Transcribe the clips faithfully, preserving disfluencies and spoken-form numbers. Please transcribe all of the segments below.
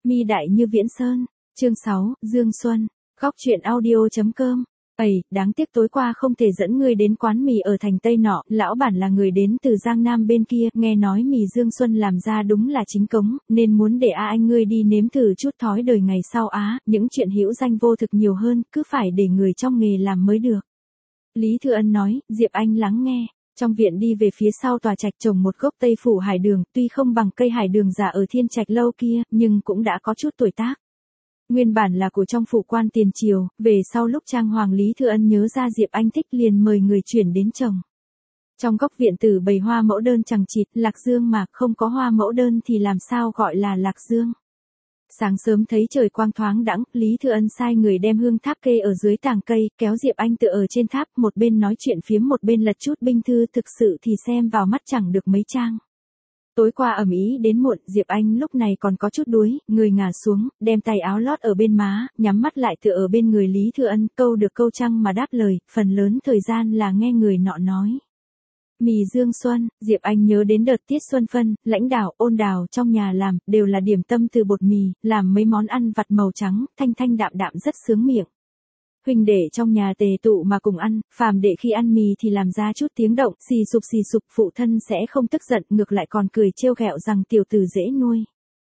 Mi đại như viễn sơn. Chương sáu, Dương Xuân. Góc truyện audio chấm com. Ầy, đáng tiếc tối qua không thể dẫn ngươi đến quán mì ở thành Tây nọ, lão bản là người đến từ Giang Nam bên kia, nghe nói mì Dương Xuân làm ra đúng là chính cống, nên muốn để a anh ngươi đi nếm thử chút thói đời ngày sau á, những chuyện hữu danh vô thực nhiều hơn, cứ phải để người trong nghề làm mới được. Lý Thư Ân nói, Diệp Anh lắng nghe. Trong viện đi về phía sau tòa trạch trồng một gốc Tây Phủ hải đường, tuy không bằng cây hải đường già ở Thiên Trạch lâu kia, nhưng cũng đã có chút tuổi tác. Nguyên bản là của trong phủ quan tiền triều, về sau lúc trang hoàng Lý Thư Ân nhớ ra Diệp Anh thích liền mời người chuyển đến trồng. Trong góc viện tử bày hoa mẫu đơn chằng chịt, lạc dương mà không có hoa mẫu đơn thì làm sao gọi là lạc dương. Sáng sớm thấy trời quang thoáng đãng, Lý Thư Ân sai người đem hương tháp kê ở dưới tàng cây, kéo Diệp Anh tựa ở trên tháp, một bên nói chuyện phiếm một bên lật chút binh thư, thực sự thì xem vào mắt chẳng được mấy trang. Tối qua ầm ĩ đến muộn, Diệp Anh lúc này còn có chút đuối, người ngả xuống, đem tay áo lót ở bên má, nhắm mắt lại tựa ở bên người Lý Thư Ân, câu được câu trăng mà đáp lời, phần lớn thời gian là nghe người nọ nói. Mì Dương Xuân, Diệp Anh nhớ đến đợt tiết xuân phân, lãnh đạo, ôn đào trong nhà làm, đều là điểm tâm từ bột mì, làm mấy món ăn vặt màu trắng, thanh thanh đạm đạm rất sướng miệng. Huynh đệ trong nhà tề tụ mà cùng ăn, phàm đệ khi ăn mì thì làm ra chút tiếng động, xì sụp xì sụp, phụ thân sẽ không tức giận, ngược lại còn cười trêu ghẹo rằng tiểu tử dễ nuôi.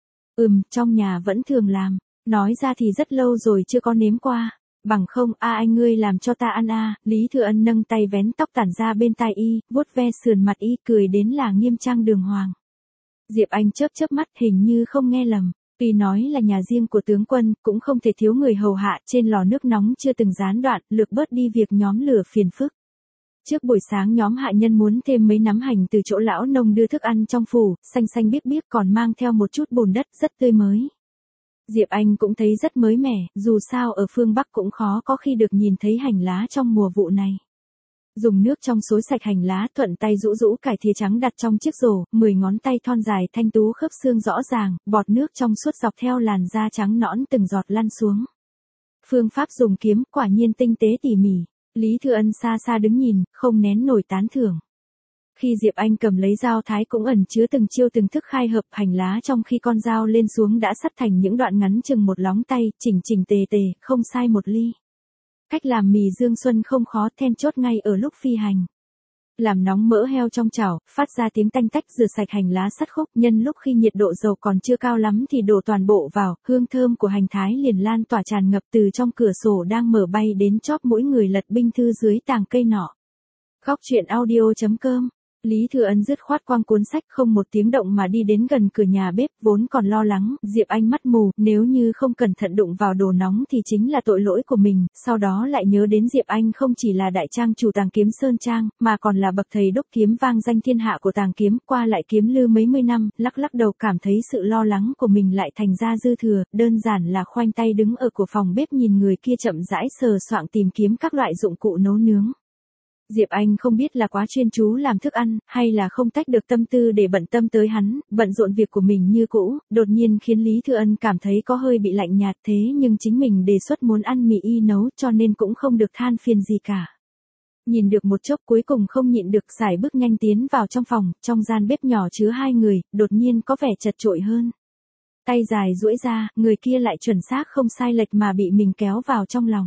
Ừm, trong nhà vẫn thường làm, nói ra thì rất lâu rồi chưa có nếm qua. Bằng không, a anh ngươi làm cho ta ăn a. Lý Thư Ân nâng tay vén tóc tản ra bên tai y, vuốt ve sườn mặt y, cười đến là nghiêm trang đường hoàng. Diệp Anh chớp chớp mắt, hình như không nghe lầm. Tuy nói là nhà riêng của tướng quân, cũng không thể thiếu người hầu hạ, trên lò nước nóng chưa từng gián đoạn, lược bớt đi việc nhóm lửa phiền phức. Trước buổi sáng nhóm hạ nhân muốn thêm mấy nắm hành từ chỗ lão nông đưa thức ăn trong phủ, xanh xanh biếc biếc còn mang theo một chút bùn đất rất tươi mới. Diệp Anh cũng thấy rất mới mẻ, dù sao ở phương Bắc cũng khó có khi được nhìn thấy hành lá trong mùa vụ này. Dùng nước trong xối sạch hành lá, thuận tay rũ rũ cải thìa trắng đặt trong chiếc rổ, mười ngón tay thon dài thanh tú khớp xương rõ ràng, bọt nước trong suốt dọc theo làn da trắng nõn từng giọt lăn xuống. Phương pháp dùng kiếm quả nhiên tinh tế tỉ mỉ. Lý Thư Ân xa xa đứng nhìn, không nén nổi tán thưởng. Khi Diệp Anh cầm lấy dao thái cũng ẩn chứa từng chiêu từng thức khai hợp, hành lá trong khi con dao lên xuống đã sắt thành những đoạn ngắn chừng một lóng tay, chỉnh chỉnh tề tề, không sai một ly. Cách làm mì Dương Xuân không khó, then chốt ngay ở lúc phi hành. Làm nóng mỡ heo trong chảo, phát ra tiếng tanh tách, rửa sạch hành lá sắt khúc, nhân lúc khi nhiệt độ dầu còn chưa cao lắm thì đổ toàn bộ vào, hương thơm của hành thái liền lan tỏa tràn ngập từ trong cửa sổ đang mở bay đến chóp mỗi người lật binh thư dưới tàng cây nọ. Góc truyện audio chấm com. Lý Thư Ân dứt khoát quăng cuốn sách không một tiếng động mà đi đến gần cửa nhà bếp, vốn còn lo lắng, Diệp Anh mắt mù, nếu như không cẩn thận đụng vào đồ nóng thì chính là tội lỗi của mình, sau đó lại nhớ đến Diệp Anh không chỉ là đại trang chủ tàng kiếm Sơn Trang, mà còn là bậc thầy đúc kiếm vang danh thiên hạ của tàng kiếm, qua lại kiếm lư mấy mươi năm, lắc lắc đầu cảm thấy sự lo lắng của mình lại thành ra dư thừa, đơn giản là khoanh tay đứng ở của phòng bếp nhìn người kia chậm rãi sờ soạng tìm kiếm các loại dụng cụ nấu nướng. Diệp Anh không biết là quá chuyên chú làm thức ăn, hay là không tách được tâm tư để bận tâm tới hắn, bận rộn việc của mình như cũ, đột nhiên khiến Lý Thư Ân cảm thấy có hơi bị lạnh nhạt, thế nhưng chính mình đề xuất muốn ăn mì y nấu cho nên cũng không được than phiền gì cả. Nhìn được một chốc cuối cùng không nhịn được sải bước nhanh tiến vào trong phòng, trong gian bếp nhỏ chứa hai người, đột nhiên có vẻ chật chội hơn. Tay dài duỗi ra, người kia lại chuẩn xác không sai lệch mà bị mình kéo vào trong lòng.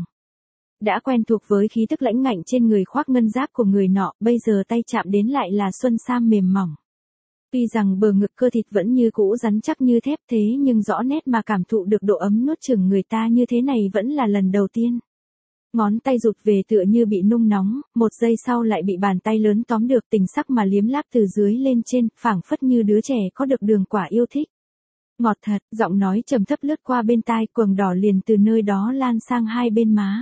Đã quen thuộc với khí tức lãnh ngạnh trên người khoác ngân giáp của người nọ, bây giờ tay chạm đến lại là xuân sam mềm mỏng. Tuy rằng bờ ngực cơ thịt vẫn như cũ rắn chắc như thép thế nhưng rõ nét mà cảm thụ được độ ấm nuốt chửng người ta như thế này vẫn là lần đầu tiên. Ngón tay rụt về tựa như bị nung nóng, một giây sau lại bị bàn tay lớn tóm được, tình sắc mà liếm láp từ dưới lên trên, phảng phất như đứa trẻ có được đường quả yêu thích. Ngọt thật, giọng nói trầm thấp lướt qua bên tai, quầng đỏ liền từ nơi đó lan sang hai bên má.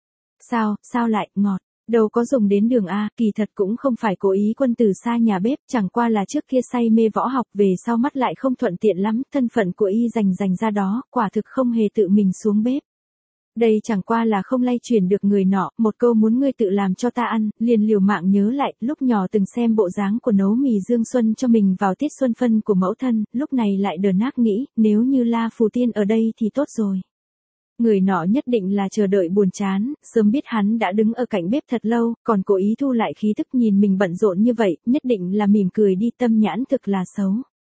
Sao, sao lại, ngọt, đâu có dùng đến đường A, kỳ thật cũng không phải cố ý quân tử xa nhà bếp, chẳng qua là trước kia say mê võ học về sau mắt lại không thuận tiện lắm, thân phận của y dành dành ra đó, quả thực không hề tự mình xuống bếp. Đây chẳng qua là không lay chuyển được người nọ, một câu muốn ngươi tự làm cho ta ăn, liền liều mạng nhớ lại, lúc nhỏ từng xem bộ dáng của nấu mì Dương Xuân cho mình vào tiết xuân phân của mẫu thân, lúc này lại đờ nát nghĩ, nếu như La Phù Tiên ở đây thì tốt rồi. Người nọ nhất định là chờ đợi buồn chán, sớm biết hắn đã đứng ở cạnh bếp thật lâu, còn cố ý thu lại khí tức nhìn mình bận rộn như vậy, nhất định là mỉm cười đi, tâm nhãn thực là xấu.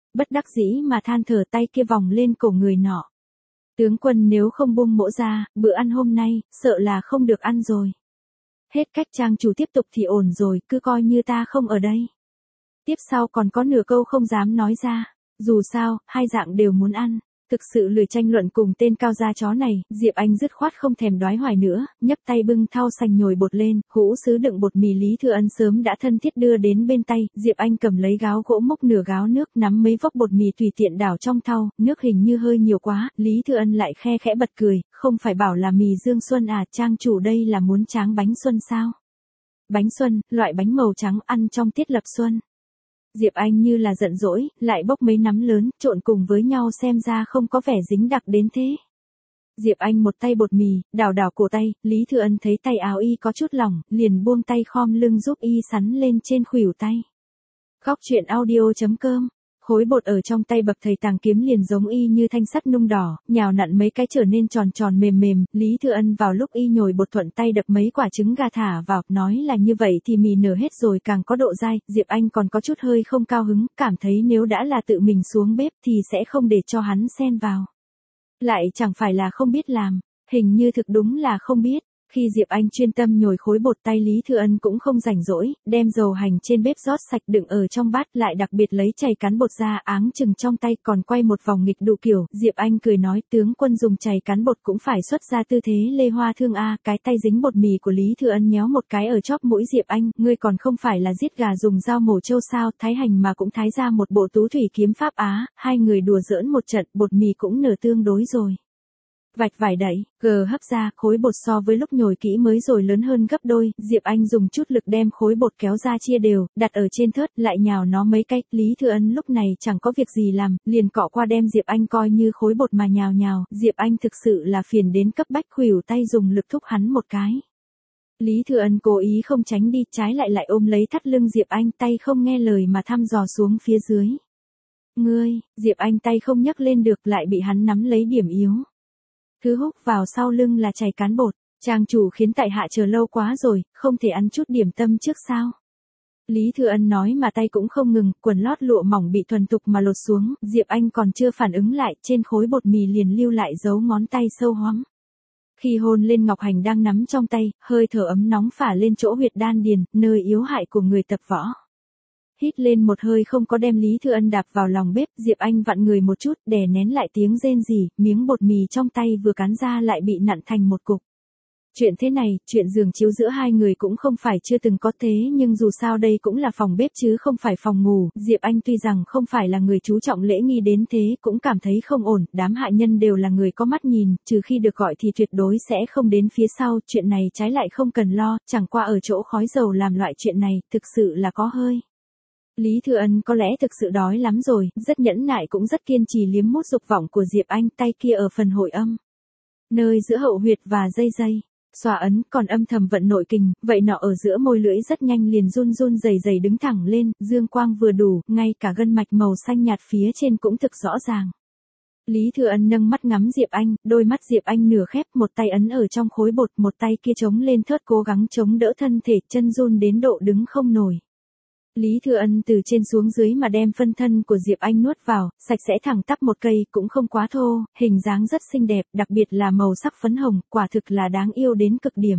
bất đắc dĩ mà than thở, tay kia vòng lên cổ người nọ. Tướng quân nếu không buông mỗ ra, bữa ăn hôm nay, sợ là không được ăn rồi. Hết cách, trang chủ tiếp tục thì ổn rồi, cứ coi như ta không ở đây. Tiếp sau còn có nửa câu không dám nói ra, dù sao, hai dạng đều muốn ăn. Thực sự lười tranh luận cùng tên cao gia chó này, Diệp Anh dứt khoát không thèm đoái hoài nữa, nhấc tay bưng thau sành nhồi bột lên, hũ sứ đựng bột mì Lý Thừa Ân sớm đã thân thiết đưa đến bên tay, Diệp Anh cầm lấy gáo gỗ múc nửa gáo nước, nắm mấy vốc bột mì tùy tiện đảo trong thau, nước hình như hơi nhiều quá, Lý Thừa Ân lại khe khẽ bật cười, không phải bảo là mì Dương Xuân à, trang chủ đây là muốn tráng bánh xuân sao? Bánh xuân, loại bánh màu trắng ăn trong tiết lập xuân. Diệp Anh như là giận dỗi, lại bốc mấy nắm lớn, trộn cùng với nhau xem ra không có vẻ dính đặc đến thế. Diệp Anh một tay bột mì, đảo đảo cổ tay, Lý Thừa Ân thấy tay áo y có chút lỏng, liền buông tay khom lưng giúp y sắn lên trên khuỷu tay. Góc truyện audio chấm com. Khối bột ở trong tay bậc thầy tàng kiếm liền giống y như thanh sắt nung đỏ, nhào nặn mấy cái trở nên tròn tròn mềm mềm, Lý Thừa Ân vào lúc y nhồi bột thuận tay đập mấy quả trứng gà thả vào, nói là như vậy thì mì nở hết rồi càng có độ dai, Diệp Anh còn có chút hơi không cao hứng, cảm thấy nếu đã là tự mình xuống bếp thì sẽ không để cho hắn xen vào. Lại chẳng phải là không biết làm, hình như thực đúng là không biết. Khi Diệp Anh chuyên tâm nhồi khối bột, tay Lý Thừa Ân cũng không rảnh rỗi, đem dầu hành trên bếp rót sạch đựng ở trong bát, lại đặc biệt lấy chày cán bột ra áng chừng trong tay, còn quay một vòng nghịch đủ kiểu. Diệp Anh cười nói, tướng quân dùng chày cán bột cũng phải xuất ra tư thế lê hoa thương a. Cái tay dính bột mì của Lý Thừa Ân nhéo một cái ở chóp mũi Diệp Anh, ngươi còn không phải là giết gà dùng dao mổ trâu sao, thái hành mà cũng thái ra một bộ tú thủy kiếm pháp á. Hai người đùa giỡn một trận, bột mì cũng nở tương đối rồi. Vạch vải đẩy, gờ hấp ra, khối bột so với lúc nhồi kỹ mới rồi lớn hơn gấp đôi, Diệp Anh dùng chút lực đem khối bột kéo ra chia đều, đặt ở trên thớt, lại nhào nó mấy cách, Lý Thừa Ân lúc này chẳng có việc gì làm, liền cọ qua đem Diệp Anh coi như khối bột mà nhào nhào, Diệp Anh thực sự là phiền đến cấp bách, khuỷu tay dùng lực thúc hắn một cái. Lý Thừa Ân cố ý không tránh đi, trái lại lại ôm lấy thắt lưng Diệp Anh, tay không nghe lời mà thăm dò xuống phía dưới. Ngươi, Diệp Anh tay không nhấc lên được, lại bị hắn nắm lấy điểm yếu. Thứ húc vào sau lưng là chày cán bột, trang chủ khiến tại hạ chờ lâu quá rồi, không thể ăn chút điểm tâm trước sao? Lý Thừa Ân nói mà tay cũng không ngừng, quần lót lụa mỏng bị thuần thục mà lột xuống, Diệp Anh còn chưa phản ứng lại, trên khối bột mì liền lưu lại dấu ngón tay sâu hoắm. Khi hôn lên ngọc hành đang nắm trong tay, hơi thở ấm nóng phả lên chỗ huyệt đan điền, nơi yếu hại của người tập võ. Hít lên một hơi không có đem Lý Thừa Ân đạp vào lòng bếp, Diệp Anh vặn người một chút, đè nén lại tiếng rên rỉ, miếng bột mì trong tay vừa cắn ra lại bị nặn thành một cục. Chuyện thế này, chuyện giường chiếu giữa hai người cũng không phải chưa từng có thế, nhưng dù sao đây cũng là phòng bếp chứ không phải phòng ngủ, Diệp Anh tuy rằng không phải là người chú trọng lễ nghi đến thế, cũng cảm thấy không ổn, đám hạ nhân đều là người có mắt nhìn, trừ khi được gọi thì tuyệt đối sẽ không đến phía sau, chuyện này trái lại không cần lo, chẳng qua ở chỗ khói dầu làm loại chuyện này, thực sự là có hơi. Lý Thừa Ân có lẽ thực sự đói lắm rồi, rất nhẫn nại cũng rất kiên trì liếm mút dục vọng của Diệp Anh, tay kia ở phần hội âm. Nơi giữa hậu huyệt và dây dây. Xòa ấn, còn âm thầm vận nội kình, vậy nọ ở giữa môi lưỡi rất nhanh liền run run rẩy rẩy đứng thẳng lên, dương quang vừa đủ, ngay cả gân mạch màu xanh nhạt phía trên cũng thực rõ ràng. Lý Thừa Ân nâng mắt ngắm Diệp Anh, đôi mắt Diệp Anh nửa khép, một tay ấn ở trong khối bột, một tay kia chống lên thớt cố gắng chống đỡ thân thể, chân run đến độ đứng không nổi. Lý Thừa Ân từ trên xuống dưới mà đem phân thân của Diệp Anh nuốt vào, sạch sẽ thẳng tắp một cây, cũng không quá thô, hình dáng rất xinh đẹp, đặc biệt là màu sắc phấn hồng, quả thực là đáng yêu đến cực điểm.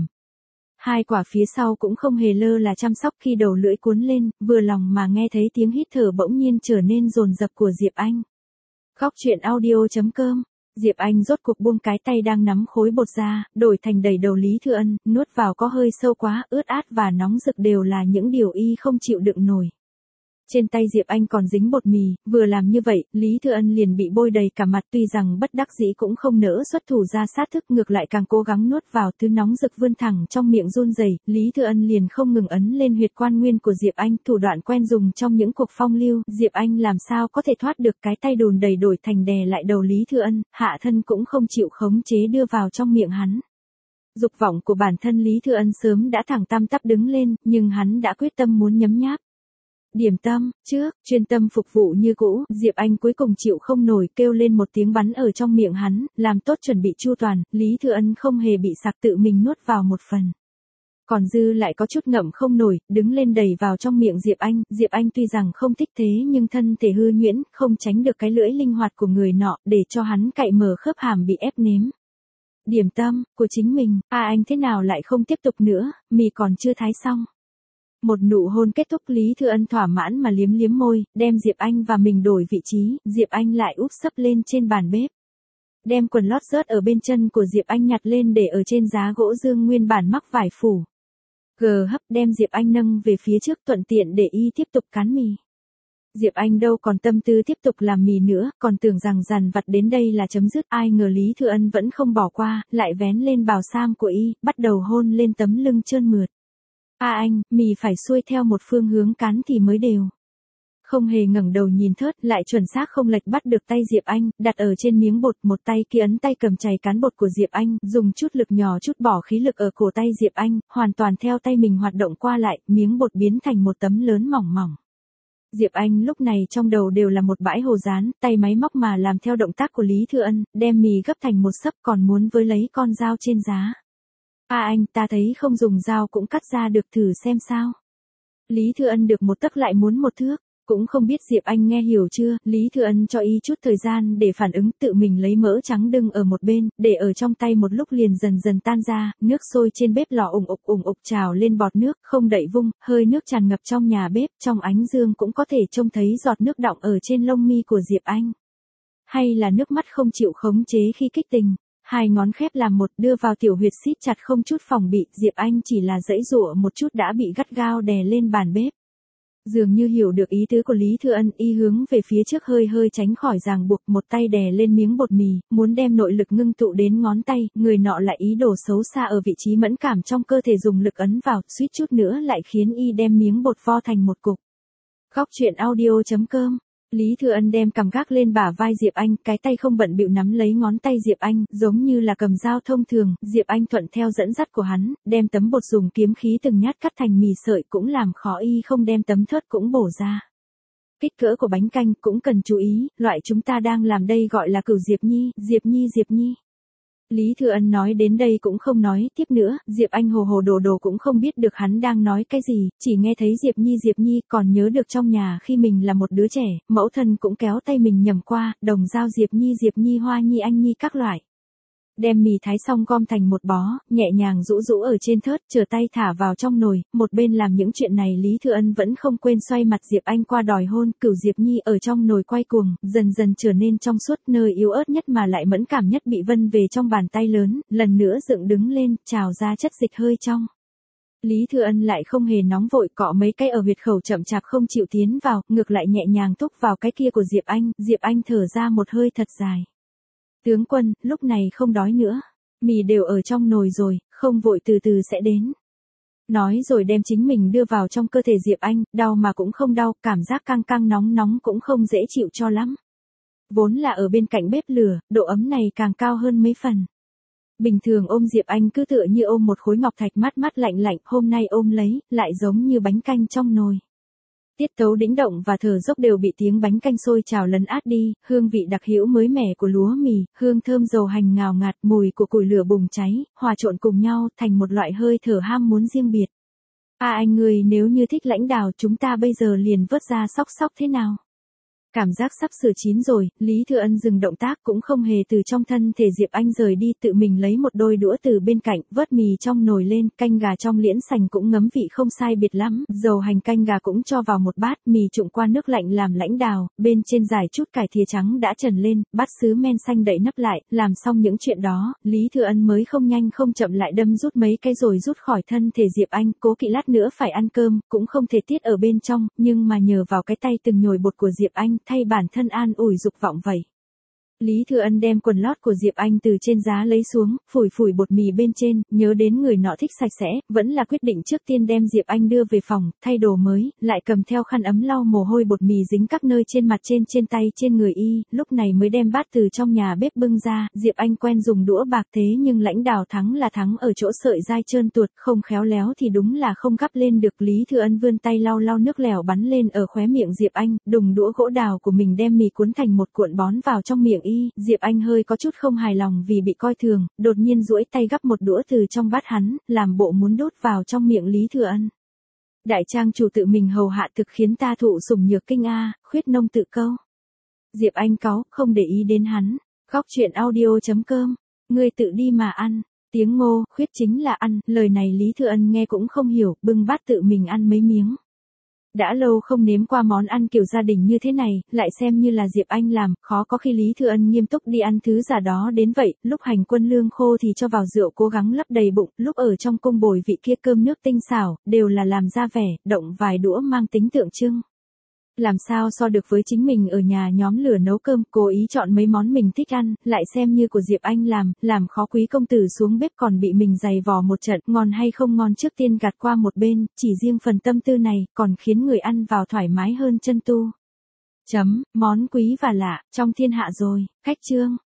Hai quả phía sau cũng không hề lơ là chăm sóc, khi đầu lưỡi cuốn lên, vừa lòng mà nghe thấy tiếng hít thở bỗng nhiên trở nên dồn dập của Diệp Anh. Góc truyện audio chấm com. Diệp Anh rốt cuộc buông cái tay đang nắm khối bột ra, đổi thành đẩy đầu Lý Thừa Ân, nuốt vào có hơi sâu quá, ướt át và nóng rực đều là những điều y không chịu đựng nổi. Trên tay Diệp Anh còn dính bột mì, vừa làm như vậy, Lý Thừa Ân liền bị bôi đầy cả mặt, tuy rằng bất đắc dĩ cũng không nỡ xuất thủ ra sát thức, ngược lại càng cố gắng nuốt vào thứ nóng rực vươn thẳng trong miệng run rẩy, Lý Thừa Ân liền không ngừng ấn lên huyệt quan nguyên của Diệp Anh, thủ đoạn quen dùng trong những cuộc phong lưu, Diệp Anh làm sao có thể thoát được cái tay đùn đầy đổi thành đè lại đầu Lý Thừa Ân, hạ thân cũng không chịu khống chế đưa vào trong miệng hắn. Dục vọng của bản thân Lý Thừa Ân sớm đã thẳng tăm tắp đứng lên, nhưng hắn đã quyết tâm muốn nhấm nháp. Điểm tâm, trước, chuyên tâm phục vụ như cũ, Diệp Anh cuối cùng chịu không nổi, kêu lên một tiếng bắn ở trong miệng hắn, làm tốt chuẩn bị chu toàn, Lý Thừa Ân không hề bị sặc tự mình nuốt vào một phần. còn dư lại có chút ngậm không nổi, đứng lên đầy vào trong miệng Diệp Anh. Diệp Anh tuy rằng không thích thế nhưng thân thể hư nhuyễn, không tránh được cái lưỡi linh hoạt của người nọ, để cho hắn cạy mở khớp hàm bị ép nếm. Điểm tâm, của chính mình, à anh thế nào lại không tiếp tục nữa, mì còn chưa thái xong. Một nụ hôn kết thúc, Lý Thư Ân thỏa mãn mà liếm liếm môi, đem Diệp Anh và mình đổi vị trí, Diệp Anh lại úp sấp lên trên bàn bếp. Đem quần lót rớt ở bên chân của Diệp Anh nhặt lên để ở trên giá gỗ dương nguyên bản mắc vải phủ. Gờ hấp đem Diệp Anh nâng về phía trước thuận tiện để y tiếp tục cán mì. Diệp Anh đâu còn tâm tư tiếp tục làm mì nữa, còn tưởng rằng dằn vặt đến đây là chấm dứt, ai ngờ Lý Thư Ân vẫn không bỏ qua, lại vén lên bào sam của y, bắt đầu hôn lên tấm lưng trơn mượt. À anh, mì phải xuôi theo một phương hướng cán thì mới đều. Không hề ngẩng đầu nhìn thớt, lại chuẩn xác không lệch bắt được tay Diệp Anh, đặt ở trên miếng bột, một tay kia ấn tay cầm chày cán bột của Diệp Anh, dùng chút lực nhỏ chút bỏ khí lực ở cổ tay Diệp Anh, hoàn toàn theo tay mình hoạt động qua lại, miếng bột biến thành một tấm lớn mỏng mỏng. Diệp Anh lúc này trong đầu đều là một bãi hồ dán, tay máy móc mà làm theo động tác của Lý Thư Ân, đem mì gấp thành một xấp còn muốn với lấy con dao trên giá. À anh, ta thấy không dùng dao cũng cắt ra được, thử xem sao. Lý Thư Ân được một tấc lại muốn một thước, cũng không biết Diệp Anh nghe hiểu chưa, Lý Thư Ân cho y chút thời gian để phản ứng, tự mình lấy mỡ trắng đưng ở một bên, để ở trong tay một lúc liền dần dần tan ra, nước sôi trên bếp lò ủng ục ủng ục trào lên bọt nước, không đậy vung, hơi nước tràn ngập trong nhà bếp, trong ánh dương cũng có thể trông thấy giọt nước đọng ở trên lông mi của Diệp Anh. Hay là nước mắt không chịu khống chế khi kích tình. Hai ngón khép làm một, đưa vào tiểu huyệt siết chặt không chút phòng bị, Diệp Anh chỉ là giãy giụa một chút đã bị gắt gao đè lên bàn bếp. Dường như hiểu được ý tứ của Lý Thư Ân, y hướng về phía trước hơi hơi tránh khỏi ràng buộc, một tay đè lên miếng bột mì, muốn đem nội lực ngưng tụ đến ngón tay, người nọ lại ý đồ xấu xa ở vị trí mẫn cảm trong cơ thể dùng lực ấn vào, suýt chút nữa lại khiến y đem miếng bột vo thành một cục. Góc truyện audio chấm com. Lý Thư Ân đem cằm gác lên bả vai Diệp Anh, cái tay không bận bịu nắm lấy ngón tay Diệp Anh, giống như là cầm dao thông thường, Diệp Anh thuận theo dẫn dắt của hắn, đem tấm bột dùng kiếm khí từng nhát cắt thành mì sợi, cũng làm khó y không đem tấm thớt cũng bổ ra. Kích cỡ của bánh canh cũng cần chú ý, loại chúng ta đang làm đây gọi là cửu Diệp Nhi, Diệp Nhi Diệp Nhi. Lý Thư Ân nói đến đây cũng không nói tiếp nữa, Diệp Anh hồ hồ đồ đồ cũng không biết được hắn đang nói cái gì, chỉ nghe thấy Diệp Nhi Diệp Nhi, còn nhớ được trong nhà khi mình là một đứa trẻ, mẫu thân cũng kéo tay mình nhầm qua, đồng dao Diệp Nhi Diệp Nhi Hoa Nhi Anh Nhi các loại. Đem mì thái xong gom thành một bó, nhẹ nhàng rũ rũ ở trên thớt, chờ tay thả vào trong nồi, một bên làm những chuyện này Lý Thư Ân vẫn không quên xoay mặt Diệp Anh qua đòi hôn, cửu Diệp Nhi ở trong nồi quay cuồng, dần dần trở nên trong suốt, nơi yếu ớt nhất mà lại mẫn cảm nhất bị vân về trong bàn tay lớn, lần nữa dựng đứng lên, trào ra chất dịch hơi trong. Lý Thư Ân lại không hề nóng vội, cọ mấy cái ở huyệt khẩu chậm chạp không chịu tiến vào, ngược lại nhẹ nhàng thúc vào cái kia của Diệp Anh, Diệp Anh thở ra một hơi thật dài. Tướng quân, lúc này không đói nữa. Mì đều ở trong nồi rồi, không vội từ từ sẽ đến. Nói rồi đem chính mình đưa vào trong cơ thể Diệp Anh, đau mà cũng không đau, cảm giác căng căng nóng nóng cũng không dễ chịu cho lắm. Vốn là ở bên cạnh bếp lửa, độ ấm này càng cao hơn mấy phần. Bình thường ôm Diệp Anh cứ tựa như ôm một khối ngọc thạch mát mát lạnh lạnh, hôm nay ôm lấy, lại giống như bánh canh trong nồi. Tiết tấu đĩnh động và thở dốc đều bị tiếng bánh canh sôi trào lấn át đi, hương vị đặc hữu mới mẻ của lúa mì, hương thơm dầu hành ngào ngạt, mùi của củi lửa bùng cháy, hòa trộn cùng nhau thành một loại hơi thở ham muốn riêng biệt. À anh người nếu như thích lãnh đào chúng ta bây giờ liền vớt ra sóc sóc thế nào? Cảm giác sắp sửa chín rồi, Lý Thư Ân dừng động tác cũng không hề từ trong thân thể Diệp Anh rời đi, tự mình lấy một đôi đũa từ bên cạnh, vớt mì trong nồi lên, canh gà trong liễn sành cũng ngấm vị không sai biệt lắm, dầu hành canh gà cũng cho vào một bát, mì trụng qua nước lạnh làm lãnh đào, bên trên giải chút cải thìa trắng đã trần lên, bát sứ men xanh đậy nắp lại, làm xong những chuyện đó, Lý Thư Ân mới không nhanh không chậm lại đâm rút mấy cái rồi rút khỏi thân thể Diệp Anh, cố kỵ lát nữa phải ăn cơm, cũng không thể tiết ở bên trong, nhưng mà nhờ vào cái tay từng nhồi bột của Diệp Anh, thay bản thân an ủi dục vọng vậy. Lý Thư Ân đem quần lót của Diệp Anh từ trên giá lấy xuống, phủi phủi bột mì bên trên, nhớ đến người nọ thích sạch sẽ, vẫn là quyết định trước tiên đem Diệp Anh đưa về phòng, thay đồ mới, lại cầm theo khăn ấm lau mồ hôi bột mì dính các nơi trên mặt trên trên tay trên người y, lúc này mới đem bát từ trong nhà bếp bưng ra, Diệp Anh quen dùng đũa bạc thế nhưng lãnh đào thắng là thắng ở chỗ sợi dai trơn tuột, không khéo léo thì đúng là không gắp lên được. Lý Thư Ân vươn tay lau lau nước lèo bắn lên ở khóe miệng Diệp Anh, đùng đũa gỗ đào của mình đem mì cuốn thành một cuộn bón vào trong miệng y. y, Diệp Anh hơi có chút không hài lòng vì bị coi thường, đột nhiên duỗi tay gắp một đũa từ trong bát hắn, làm bộ muốn đút vào trong miệng Lý Thừa Ân. Đại trang chủ tự mình hầu hạ thực khiến ta thụ sủng nhược kinh a, khuyết nông tự câu. Diệp Anh cáu, không để ý đến hắn. Góc chuyện audio chấm com. Ngươi tự đi mà ăn. Tiếng Ngô, khuyết chính là ăn, lời này Lý Thừa Ân nghe cũng không hiểu, bưng bát tự mình ăn mấy miếng. Đã lâu không nếm qua món ăn kiểu gia đình như thế này, lại xem như là Diệp Anh làm, khó có khi Lý Thừa Ân nghiêm túc đi ăn thứ giả đó đến vậy, lúc hành quân lương khô thì cho vào rượu cố gắng lấp đầy bụng, lúc ở trong cung bồi vị kia cơm nước tinh xảo, đều là làm ra vẻ, động vài đũa mang tính tượng trưng. Làm sao so được với chính mình ở nhà nhóm lửa nấu cơm, cố ý chọn mấy món mình thích ăn, lại xem như của Diệp Anh làm, làm khó quý công tử xuống bếp còn bị mình giày vò một trận, ngon hay không ngon trước tiên gạt qua một bên, chỉ riêng phần tâm tư này, còn khiến người ăn vào thoải mái hơn chân tu. Chấm, món quý và lạ, trong thiên hạ rồi, khách trương.